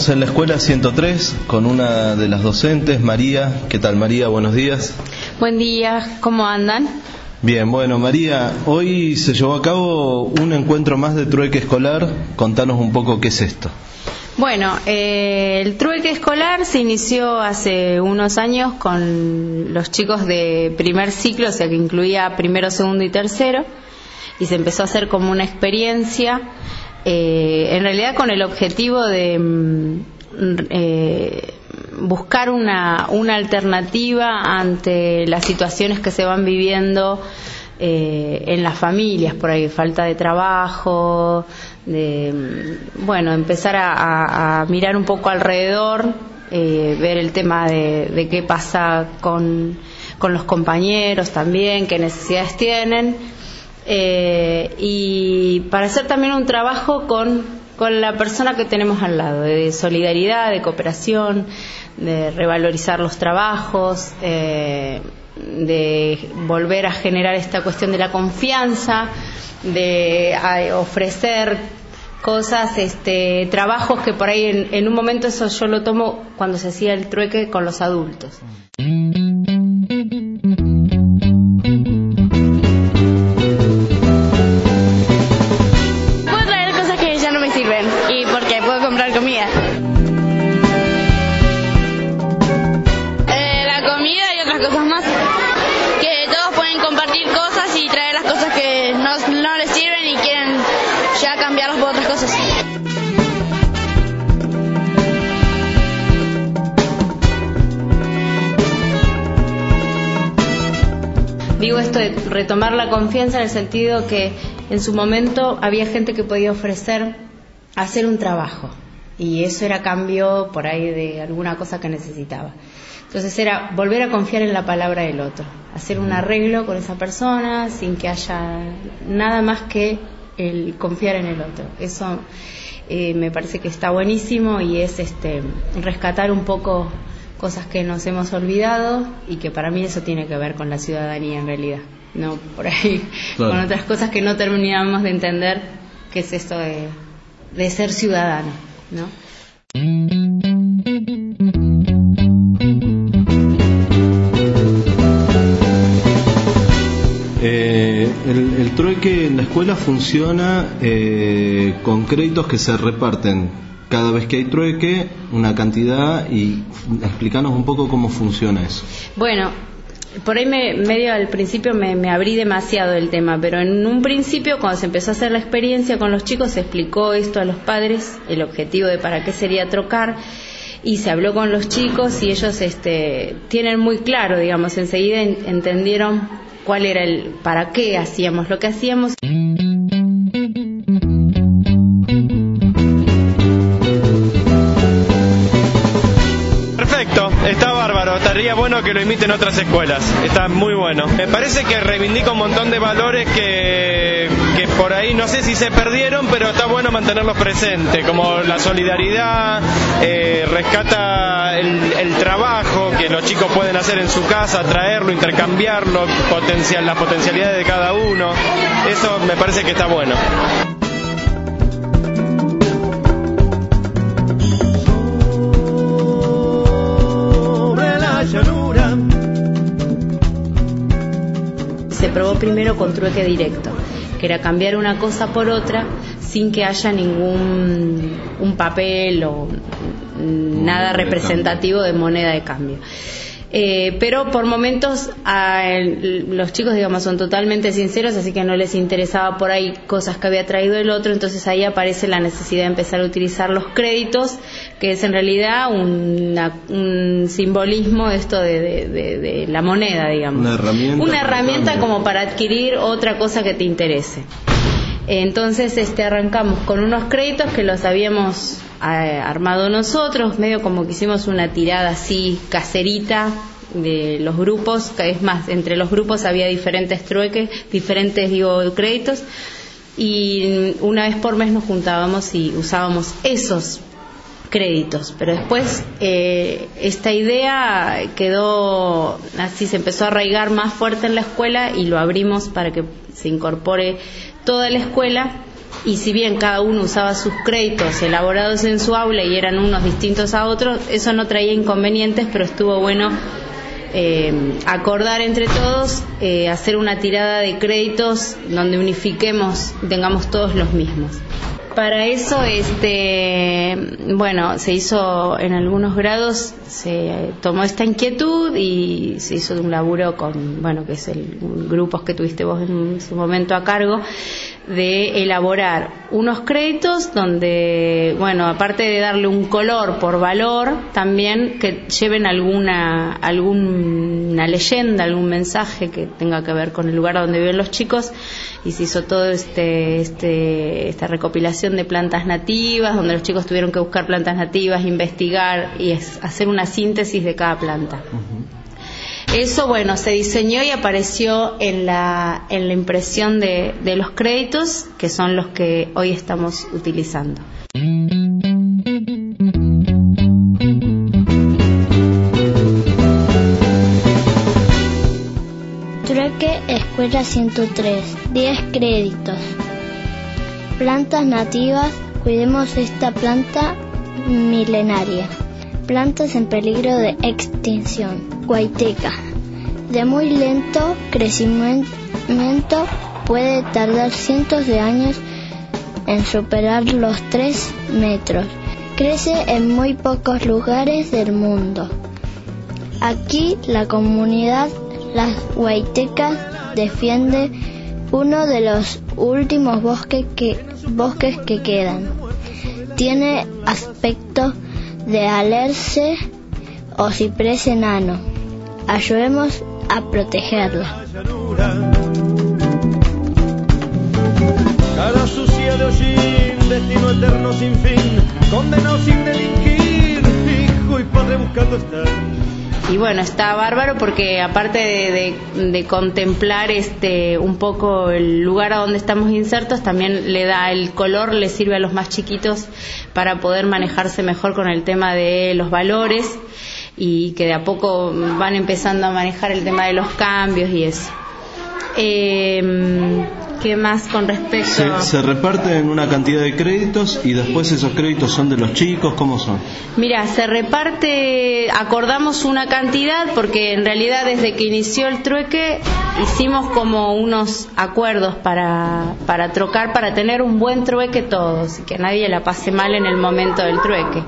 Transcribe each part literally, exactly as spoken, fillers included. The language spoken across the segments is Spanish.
Estamos en la escuela ciento tres con una de las docentes, María. ¿Qué tal, María? Buenos días. Buen día, ¿cómo andan? Bien, bueno, María, hoy se llevó a cabo un encuentro más de trueque escolar. Contanos un poco qué es esto. Bueno, eh, el trueque escolar se inició hace unos años con los chicos de primer ciclo, o sea que incluía primero, segundo y tercero, y se empezó a hacer como una experiencia, eh, en realidad con el objetivo de eh, buscar una, una alternativa ante las situaciones que se van viviendo eh, en las familias, por ahí falta de trabajo, de bueno, empezar a, a, a mirar un poco alrededor, eh, ver el tema de, de qué pasa con, con los compañeros también, qué necesidades tienen, eh, y para hacer también un trabajo con, con la persona que tenemos al lado, de solidaridad, de cooperación, de revalorizar los trabajos, eh, de volver a generar esta cuestión de la confianza, de a, ofrecer cosas, este, trabajos que por ahí en, en un momento, eso yo lo tomo cuando se hacía el trueque con los adultos. Puedo traer cosas que ya no me sirven y porque puedo comprar comida. Eh, la comida y otras cosas más. Que todos pueden compartir cosas y traer las cosas que no, no les sirven y quieren ya cambiarlas por otras cosas. Digo esto de retomar la confianza en el sentido que en su momento había gente que podía ofrecer hacer un trabajo y eso era cambio por ahí de alguna cosa que necesitaba. Entonces era volver a confiar en la palabra del otro, hacer un arreglo con esa persona sin que haya nada más que el confiar en el otro. Eso eh, me parece que está buenísimo y es este rescatar un poco cosas que nos hemos olvidado y que para mí eso tiene que ver con la ciudadanía en realidad, no por ahí claro, con otras cosas que no terminamos de entender qué es esto de, de ser ciudadano, ¿no? Eh, el, el trueque en la escuela funciona eh, con créditos que se reparten cada vez que hay trueque, una cantidad, y explícanos un poco cómo funciona eso. Bueno, por ahí me, medio al principio me, me abrí demasiado del tema, pero en un principio cuando se empezó a hacer la experiencia con los chicos se explicó esto a los padres, el objetivo de para qué sería trocar, y se habló con los chicos y ellos este, tienen muy claro, digamos, enseguida entendieron cuál era el para qué hacíamos lo que hacíamos. Perfecto, está bárbaro, estaría bueno que lo imiten otras escuelas, está muy bueno. Me parece que reivindica un montón de valores que, que por ahí no sé si se perdieron, pero está bueno mantenerlos presentes, como la solidaridad, eh, rescata el, el trabajo que los chicos pueden hacer en su casa, traerlo, intercambiarlo, potencial, las potencialidades de cada uno, eso me parece que está bueno. Se probó primero con trueque directo, que era cambiar una cosa por otra sin que haya ningún un papel o nada representativo de moneda de cambio. Eh, pero por momentos a el, los chicos, digamos, son totalmente sinceros, así que no les interesaba por ahí cosas que había traído el otro, entonces ahí aparece la necesidad de empezar a utilizar los créditos, que es en realidad una, un simbolismo esto de, de, de, de la moneda, digamos. Una herramienta. Una herramienta como para adquirir otra cosa que te interese. Entonces este arrancamos con unos créditos que los habíamos eh, armado nosotros, medio como que hicimos una tirada así caserita de los grupos, que es más, entre los grupos había diferentes trueques, diferentes digo créditos, y una vez por mes nos juntábamos y usábamos esos créditos, pero después eh, esta idea quedó así, se empezó a arraigar más fuerte en la escuela y lo abrimos para que se incorpore toda la escuela. Y si bien cada uno usaba sus créditos elaborados en su aula y eran unos distintos a otros, eso no traía inconvenientes, pero estuvo bueno eh, acordar entre todos, eh, hacer una tirada de créditos donde unifiquemos, tengamos todos los mismos. Para eso, este, bueno, se hizo en algunos grados, se tomó esta inquietud y se hizo un laburo con, bueno, que es el grupos que tuviste vos en su momento a cargo, de elaborar unos créditos donde, bueno, aparte de darle un color por valor, también que lleven alguna alguna leyenda, algún mensaje que tenga que ver con el lugar donde viven los chicos, y se hizo todo este este esta recopilación de plantas nativas, donde los chicos tuvieron que buscar plantas nativas, investigar y es, hacer una síntesis de cada planta. Uh-huh. Eso, bueno, se diseñó y apareció en la en la impresión de, de los créditos, que son los que hoy estamos utilizando. Trueque Escuela ciento tres, diez créditos. Plantas nativas, cuidemos esta planta milenaria. Plantas en peligro de extinción. Huayteca. De muy lento crecimiento, puede tardar cientos de años en superar los tres metros. Crece en muy pocos lugares del mundo. Aquí la comunidad Las Huaytecas defiende uno de los últimos bosques que, bosques que quedan. Tiene aspecto de alerce o ciprés enano. Ayudemos a protegerla. Cara sucia de hollín, destino eterno sin fin, condenado sin delinquir, hijo y padre buscando estar. Y bueno, está bárbaro porque aparte de, de, de contemplar este un poco el lugar a donde estamos insertos, también le da el color, le sirve a los más chiquitos para poder manejarse mejor con el tema de los valores y que de a poco van empezando a manejar el tema de los cambios y eso. Eh, ¿Qué más con respecto? Se, se reparten una cantidad de créditos y después esos créditos son de los chicos, ¿cómo son? Mira, se reparte, acordamos una cantidad porque en realidad desde que inició el trueque hicimos como unos acuerdos para, para trocar, para tener un buen trueque todos y que nadie la pase mal en el momento del trueque.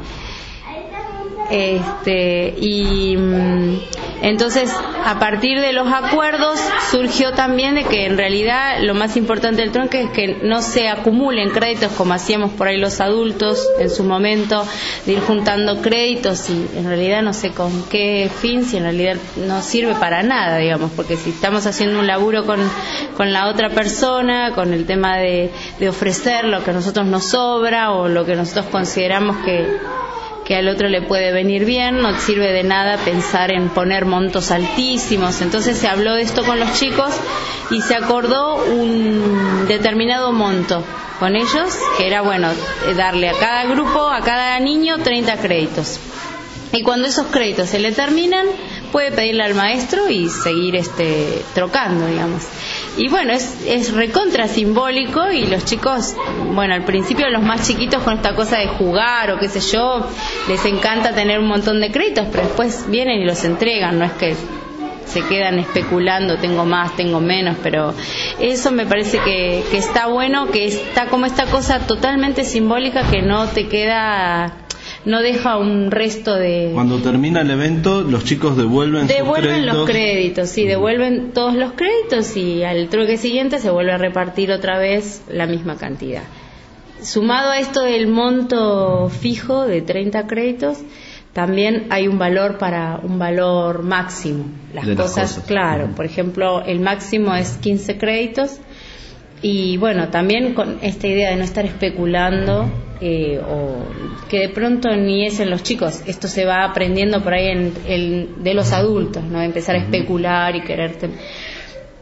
Este, y entonces a partir de los acuerdos surgió también de que en realidad lo más importante del trueque es que no se acumulen créditos como hacíamos por ahí los adultos en su momento, de ir juntando créditos y en realidad no sé con qué fin, si en realidad no sirve para nada, digamos, porque si estamos haciendo un laburo con, con la otra persona, con el tema de, de ofrecer lo que a nosotros nos sobra o lo que nosotros consideramos que que al otro le puede venir bien, no sirve de nada pensar en poner montos altísimos. Entonces se habló de esto con los chicos y se acordó un determinado monto con ellos, que era bueno darle a cada grupo, a cada niño treinta créditos. Y cuando esos créditos se le terminan, puede pedirle al maestro y seguir este trocando, digamos. Y bueno, es, es recontra simbólico y los chicos, bueno, al principio los más chiquitos con esta cosa de jugar o qué sé yo, les encanta tener un montón de créditos, pero después vienen y los entregan, no es que se quedan especulando, tengo más, tengo menos, pero eso me parece que, que está bueno, que está como esta cosa totalmente simbólica que no te queda... no deja un resto de... Cuando termina el evento, los chicos devuelven Devuelven sus créditos. los créditos, sí, devuelven todos los créditos y al trueque siguiente se vuelve a repartir otra vez la misma cantidad. Sumado a esto del monto fijo de treinta créditos, también hay un valor para un valor máximo. Las, de cosas, las cosas, claro, uh-huh. Por ejemplo, el máximo es quince créditos y bueno, también con esta idea de no estar especulando eh, o que de pronto ni es en los chicos, esto se va aprendiendo por ahí en el de los adultos, no empezar a especular y quererte.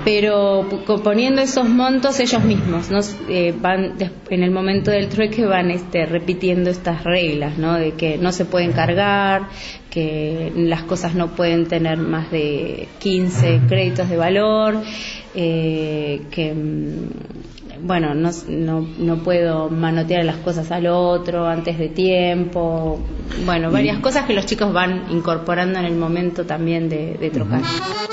pero poniendo esos montos ellos mismos, ¿no? Eh, van en el momento del trueque van este, repitiendo estas reglas, ¿no? De que no se pueden cargar, que las cosas no pueden tener más de quince créditos de valor, eh, que bueno, no, no, no puedo manotear las cosas al otro antes de tiempo, bueno, varias y... cosas que los chicos van incorporando en el momento también de, de trocar.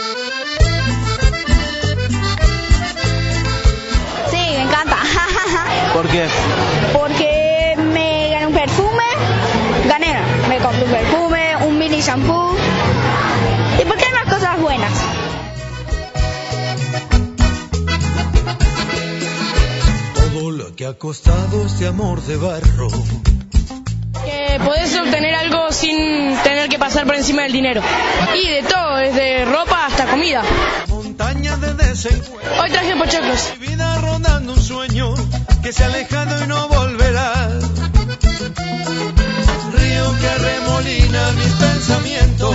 Sí, me encanta. ¿Por qué? Porque me gané un perfume, gané, me compré un perfume, un mini shampoo, y porque hay más cosas buenas. Que ha costado este amor de barro. Que podés obtener algo sin tener que pasar por encima del dinero. Y de todo, desde ropa hasta comida. Montaña de desencuentro. Hoy traje pochoclos. Mi vida rondando un sueño que se ha alejado y no volverá. Río que remolina mis pensamientos,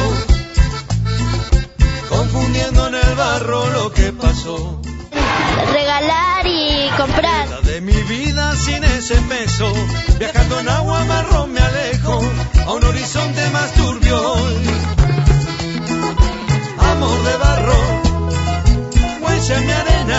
confundiendo en el barro lo que pasó. Regalar y comprar. De mi vida sin ese peso, viajando en agua marrón me alejo a un horizonte más turbio hoy. Amor de barro, huella en mi arena,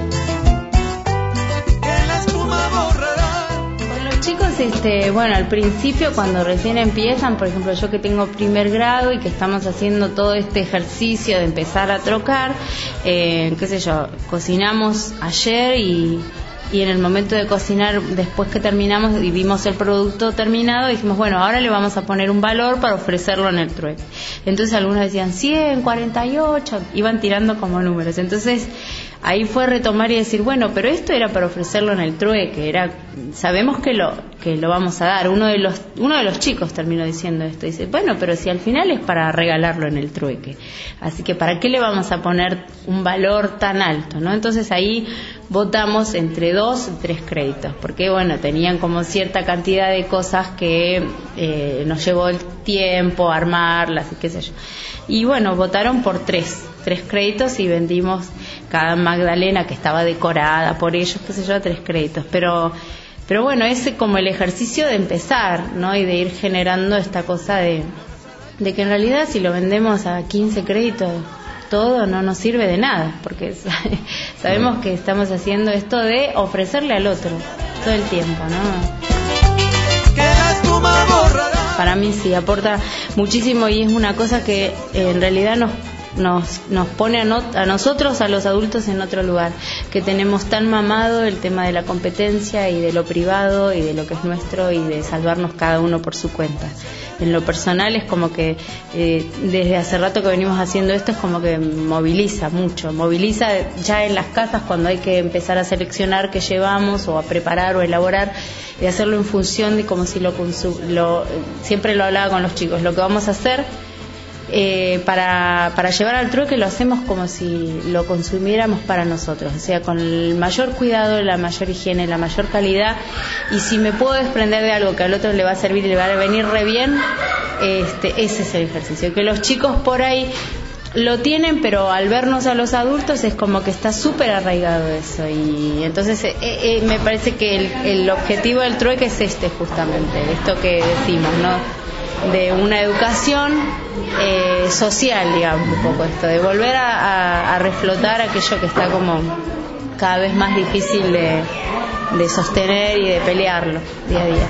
que la espuma borrará. Con los chicos, este, bueno, al principio cuando recién empiezan, por ejemplo yo que tengo primer grado y que estamos haciendo todo este ejercicio de empezar a trocar, eh, qué sé yo, cocinamos ayer y y en el momento de cocinar, después que terminamos y vimos el producto terminado, dijimos, bueno, ahora le vamos a poner un valor para ofrecerlo en el trueque. Entonces algunos decían cien, cuarenta y ocho, iban tirando como números. Entonces ahí fue retomar y decir, bueno, pero esto era para ofrecerlo en el trueque, era, sabemos que lo que lo vamos a dar. Uno de los uno de los chicos terminó diciendo esto, dice, bueno, pero si al final es para regalarlo en el trueque, así que ¿para qué le vamos a poner un valor tan alto, no? Entonces ahí votamos entre dos y tres créditos, porque bueno, tenían como cierta cantidad de cosas que eh, nos llevó el tiempo armarlas y qué sé yo. Y bueno, votaron por tres, tres créditos y vendimos cada magdalena que estaba decorada por ellos, qué sé yo, tres créditos. Pero, pero bueno, ese como el ejercicio de empezar, ¿no? Y de ir generando esta cosa de, de que en realidad si lo vendemos a quince créditos, todo no nos sirve de nada, porque sabemos que estamos haciendo esto de ofrecerle al otro todo el tiempo, ¿no? Que la espuma borrará. Para mí sí, aporta muchísimo y es una cosa que eh, en realidad nos nos nos pone a, no, a nosotros, a los adultos, en otro lugar, que tenemos tan mamado el tema de la competencia y de lo privado y de lo que es nuestro y de salvarnos cada uno por su cuenta. En lo personal es como que eh, desde hace rato que venimos haciendo esto, es como que moviliza mucho, moviliza ya en las casas cuando hay que empezar a seleccionar qué llevamos o a preparar o elaborar, y hacerlo en función de como si lo, consum- lo siempre lo hablaba con los chicos, lo que vamos a hacer Eh, para, para llevar al trueque lo hacemos como si lo consumiéramos para nosotros, o sea, con el mayor cuidado, la mayor higiene, la mayor calidad, y si me puedo desprender de algo que al otro le va a servir y le va a venir re bien, este, ese es el ejercicio, que los chicos por ahí lo tienen, pero al vernos a los adultos es como que está súper arraigado eso, y entonces eh, eh, me parece que el, el objetivo del trueque es este justamente, esto que decimos, ¿no? De una educación eh, social, digamos, un poco esto, de volver a, a, a reflotar aquello que está como cada vez más difícil de, de sostener y de pelearlo día a día.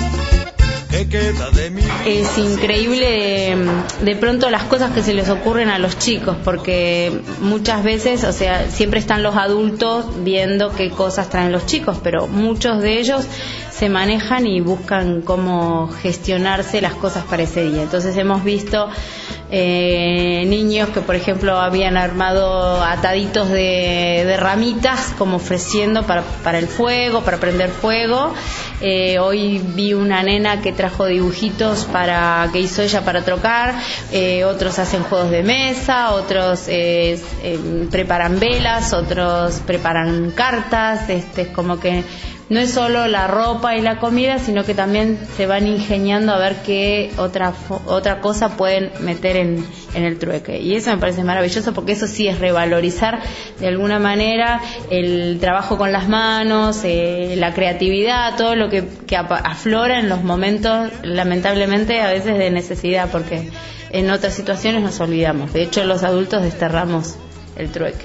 Es increíble de pronto las cosas que se les ocurren a los chicos, porque muchas veces, o sea, siempre están los adultos viendo qué cosas traen los chicos, pero muchos de ellos se manejan y buscan cómo gestionarse las cosas para ese día. Entonces hemos visto eh, niños que, por ejemplo, habían armado ataditos de, de ramitas como ofreciendo para, para el fuego, para prender fuego. Eh, hoy vi una nena que trajo dibujitos para que hizo ella para trocar, eh, otros hacen juegos de mesa, otros eh, eh, preparan velas, otros preparan cartas, este, es como que no es solo la ropa y la comida, sino que también se van ingeniando a ver qué otra otra cosa pueden meter en, en el trueque. Y eso me parece maravilloso, porque eso sí es revalorizar de alguna manera el trabajo con las manos, eh, la creatividad, todo lo que, que aflora en los momentos, lamentablemente, a veces de necesidad, porque en otras situaciones nos olvidamos. De hecho, los adultos desterramos el trueque.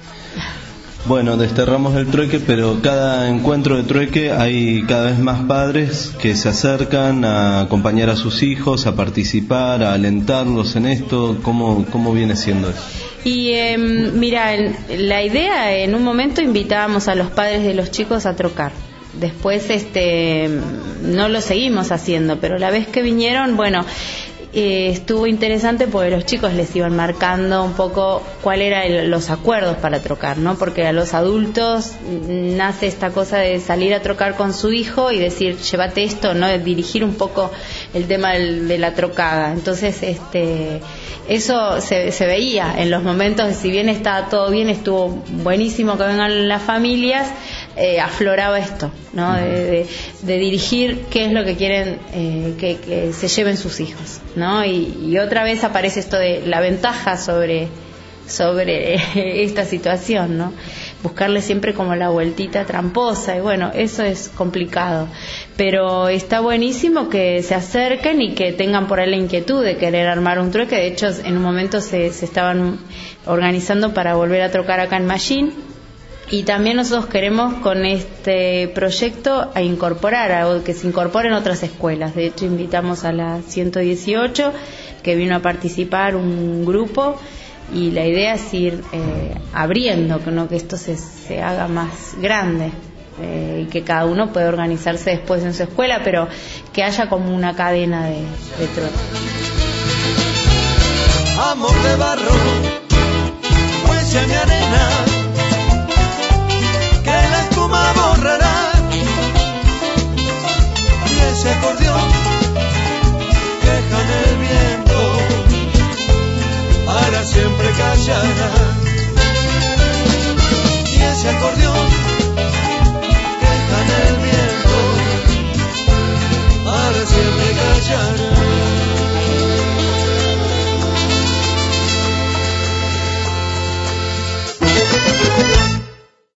Bueno, desterramos el trueque, pero cada encuentro de trueque hay cada vez más padres que se acercan a acompañar a sus hijos, a participar, a alentarlos en esto. ¿Cómo, cómo viene siendo eso? Y eh, mira, la idea, en un momento invitábamos a los padres de los chicos a trocar. Después este no lo seguimos haciendo, pero la vez que vinieron, bueno, Eh, estuvo interesante porque los chicos les iban marcando un poco cuál eran los acuerdos para trocar, ¿no? Porque a los adultos nace esta cosa de salir a trocar con su hijo y decir, llévate esto, ¿no? De dirigir un poco el tema del, de la trocada. Entonces, este eso se, se veía en los momentos, si bien estaba todo bien, estuvo buenísimo que vengan las familias, eh, afloraba esto, ¿no? De, de, de dirigir qué es lo que quieren eh, que, que se lleven sus hijos, ¿no? Y, y otra vez aparece esto de la ventaja sobre sobre esta situación, ¿no? Buscarle siempre como la vueltita tramposa, y bueno, eso es complicado, pero está buenísimo que se acerquen y que tengan por ahí la inquietud de querer armar un trueque. De hecho, en un momento se, se estaban organizando para volver a trocar acá en Mallín. Y también nosotros queremos con este proyecto a incorporar, a que se incorporen otras escuelas. De hecho, invitamos a la ciento dieciocho, que vino a participar un grupo, y la idea es ir eh, abriendo, que, ¿no? que esto se, se haga más grande, eh, y que cada uno pueda organizarse después en su escuela, pero que haya como una cadena de, de trote. Amor de barro, huella mi arena.